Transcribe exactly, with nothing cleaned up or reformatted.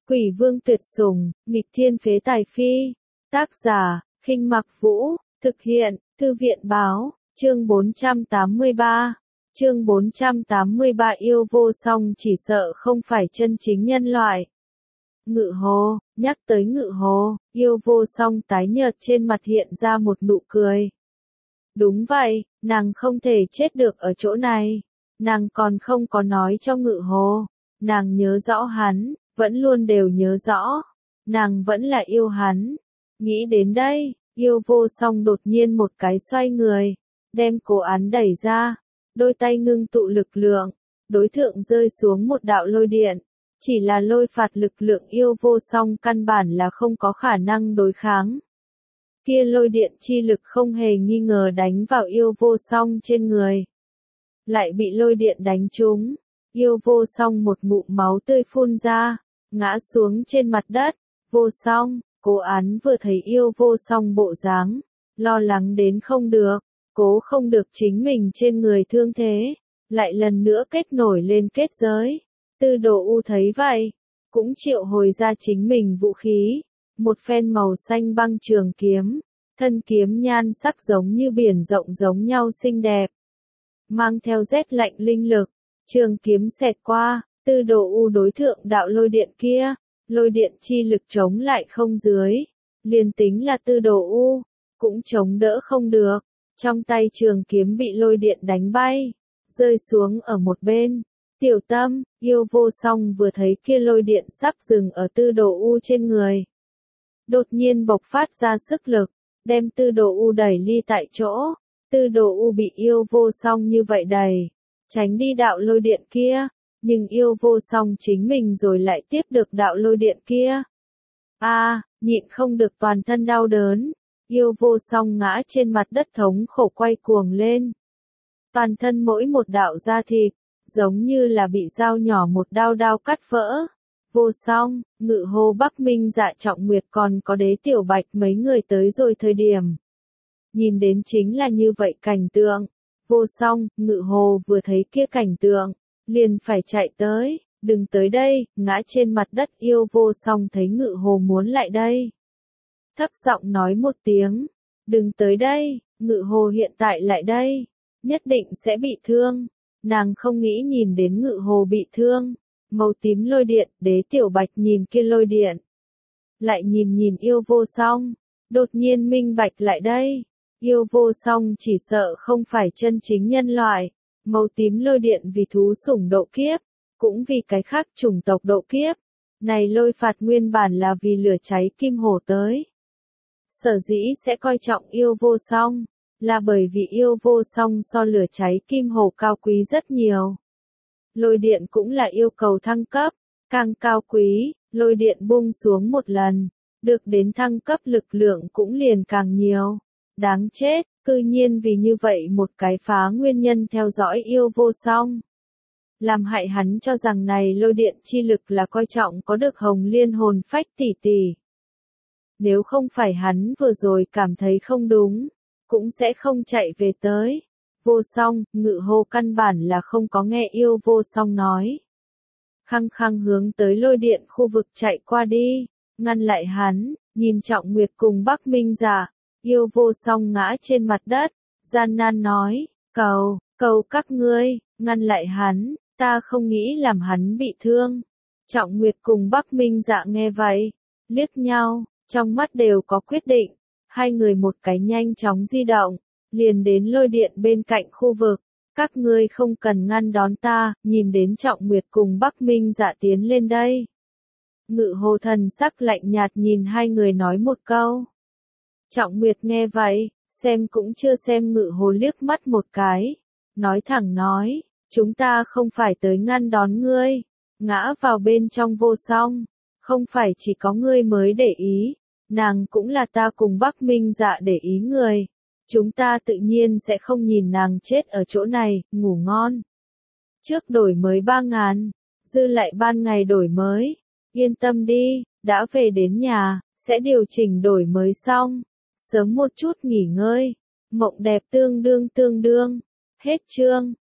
Quỷ vương tuyệt sủng, nghịch thiên phế tài phi. Tác giả, Khinh Mặc Vũ, thực hiện, Thư viện Báo, chương bốn trăm tám mươi ba. Chương bốn trăm tám mươi ba yêu vô song chỉ sợ không phải chân chính nhân loại. Ngự hồ, nhắc tới ngự hồ, yêu vô song tái nhợt trên mặt hiện ra một nụ cười. Đúng vậy, nàng không thể chết được ở chỗ này. Nàng còn không có nói cho ngự hồ. Nàng nhớ rõ hắn, vẫn luôn đều nhớ rõ. Nàng vẫn là yêu hắn. Nghĩ đến đây, yêu vô song đột nhiên một cái xoay người, đem cố án đẩy ra, đôi tay ngưng tụ lực lượng, đối thượng rơi xuống một đạo lôi điện. Chỉ là lôi phạt lực lượng yêu vô song căn bản là không có khả năng đối kháng. Kia lôi điện chi lực không hề nghi ngờ đánh vào yêu vô song trên người. Lại bị lôi điện đánh trúng, yêu vô song một ngụm máu tươi phun ra, ngã xuống trên mặt đất. Vô song, cố án vừa thấy yêu vô song bộ dáng, lo lắng đến không được, cố không được chính mình trên người thương thế, lại lần nữa kết nổi lên kết giới. Tư Đồ U thấy vậy, cũng triệu hồi ra chính mình vũ khí, một phen màu xanh băng trường kiếm, thân kiếm nhan sắc giống như biển rộng giống nhau xinh đẹp, mang theo rét lạnh linh lực, trường kiếm xẹt qua, Tư Đồ U đối thượng đạo lôi điện kia, lôi điện chi lực chống lại không dưới, liền tính là Tư Đồ U, cũng chống đỡ không được, trong tay trường kiếm bị lôi điện đánh bay, rơi xuống ở một bên. Tiểu Tâm, yêu vô song vừa thấy kia lôi điện sắp dừng ở Tư Đồ U trên người. Đột nhiên bộc phát ra sức lực, đem Tư Đồ U đẩy ly tại chỗ. Tư Đồ U bị yêu vô song như vậy đẩy, tránh đi đạo lôi điện kia, nhưng yêu vô song chính mình rồi lại tiếp được đạo lôi điện kia. A, à, nhịn không được toàn thân đau đớn, yêu vô song ngã trên mặt đất thống khổ quay cuồng lên. Toàn thân mỗi một đạo da thịt, giống như là bị dao nhỏ một đao đao cắt vỡ. Vô song, ngự hồ Bắc Minh Dạ Trọng Nguyệt còn có Đế Tiểu Bạch mấy người tới rồi thời điểm. Nhìn đến chính là như vậy cảnh tượng. Vô song, ngự hồ vừa thấy kia cảnh tượng, liền phải chạy tới, đừng tới đây, ngã trên mặt đất yêu vô song thấy ngự hồ muốn lại đây. Thấp giọng nói một tiếng, đừng tới đây, ngự hồ hiện tại lại đây, nhất định sẽ bị thương. Nàng không nghĩ nhìn đến ngự hồ bị thương, màu tím lôi điện, Đế Tiểu Bạch nhìn kia lôi điện. Lại nhìn nhìn yêu vô song, đột nhiên minh bạch lại đây, yêu vô song chỉ sợ không phải chân chính nhân loại, màu tím lôi điện vì thú sủng độ kiếp, cũng vì cái khác chủng tộc độ kiếp. Này lôi phạt nguyên bản là vì lửa cháy kim hổ tới. Sở dĩ sẽ coi trọng yêu vô song, là bởi vì yêu vô song so lửa cháy kim hổ cao quý rất nhiều. Lôi điện cũng là yêu cầu thăng cấp, càng cao quý, lôi điện buông xuống một lần, được đến thăng cấp lực lượng cũng liền càng nhiều. Đáng chết, cư nhiên vì như vậy một cái phá nguyên nhân theo dõi yêu vô song. Làm hại hắn cho rằng này lôi điện chi lực là coi trọng có được hồng liên hồn phách tỷ tỷ. Nếu không phải hắn vừa rồi cảm thấy không đúng, cũng sẽ không chạy về tới. Vô song, ngự hồ căn bản là không có nghe yêu vô song nói. Khăng khăng hướng tới lôi điện khu vực chạy qua đi, ngăn lại hắn, nhìn Trọng Nguyệt cùng Bắc Minh Dạ, yêu vô song ngã trên mặt đất, gian nan nói, cầu, cầu các ngươi, ngăn lại hắn, ta không nghĩ làm hắn bị thương. Trọng Nguyệt cùng Bắc Minh Dạ nghe vậy, liếc nhau, trong mắt đều có quyết định. Hai người một cái nhanh chóng di động, liền đến lôi điện bên cạnh khu vực. Các ngươi không cần ngăn đón ta, nhìn đến Trọng Nguyệt cùng Bắc Minh Dạ tiến lên đây. Ngự hồ thần sắc lạnh nhạt nhìn hai người nói một câu. Trọng Nguyệt nghe vậy, xem cũng chưa xem ngự hồ liếc mắt một cái. Nói thẳng nói, chúng ta không phải tới ngăn đón ngươi, ngã vào bên trong vô song. Không phải chỉ có ngươi mới để ý. Nàng cũng là ta cùng Bắc Minh Dạ để ý người. Chúng ta tự nhiên sẽ không nhìn nàng chết ở chỗ này, ngủ ngon. Trước đổi mới ba ngàn, dư lại ban ngày đổi mới. Yên tâm đi, đã về đến nhà, sẽ điều chỉnh đổi mới xong. Sớm một chút nghỉ ngơi. Mộng đẹp tương đương tương đương. Hết chương.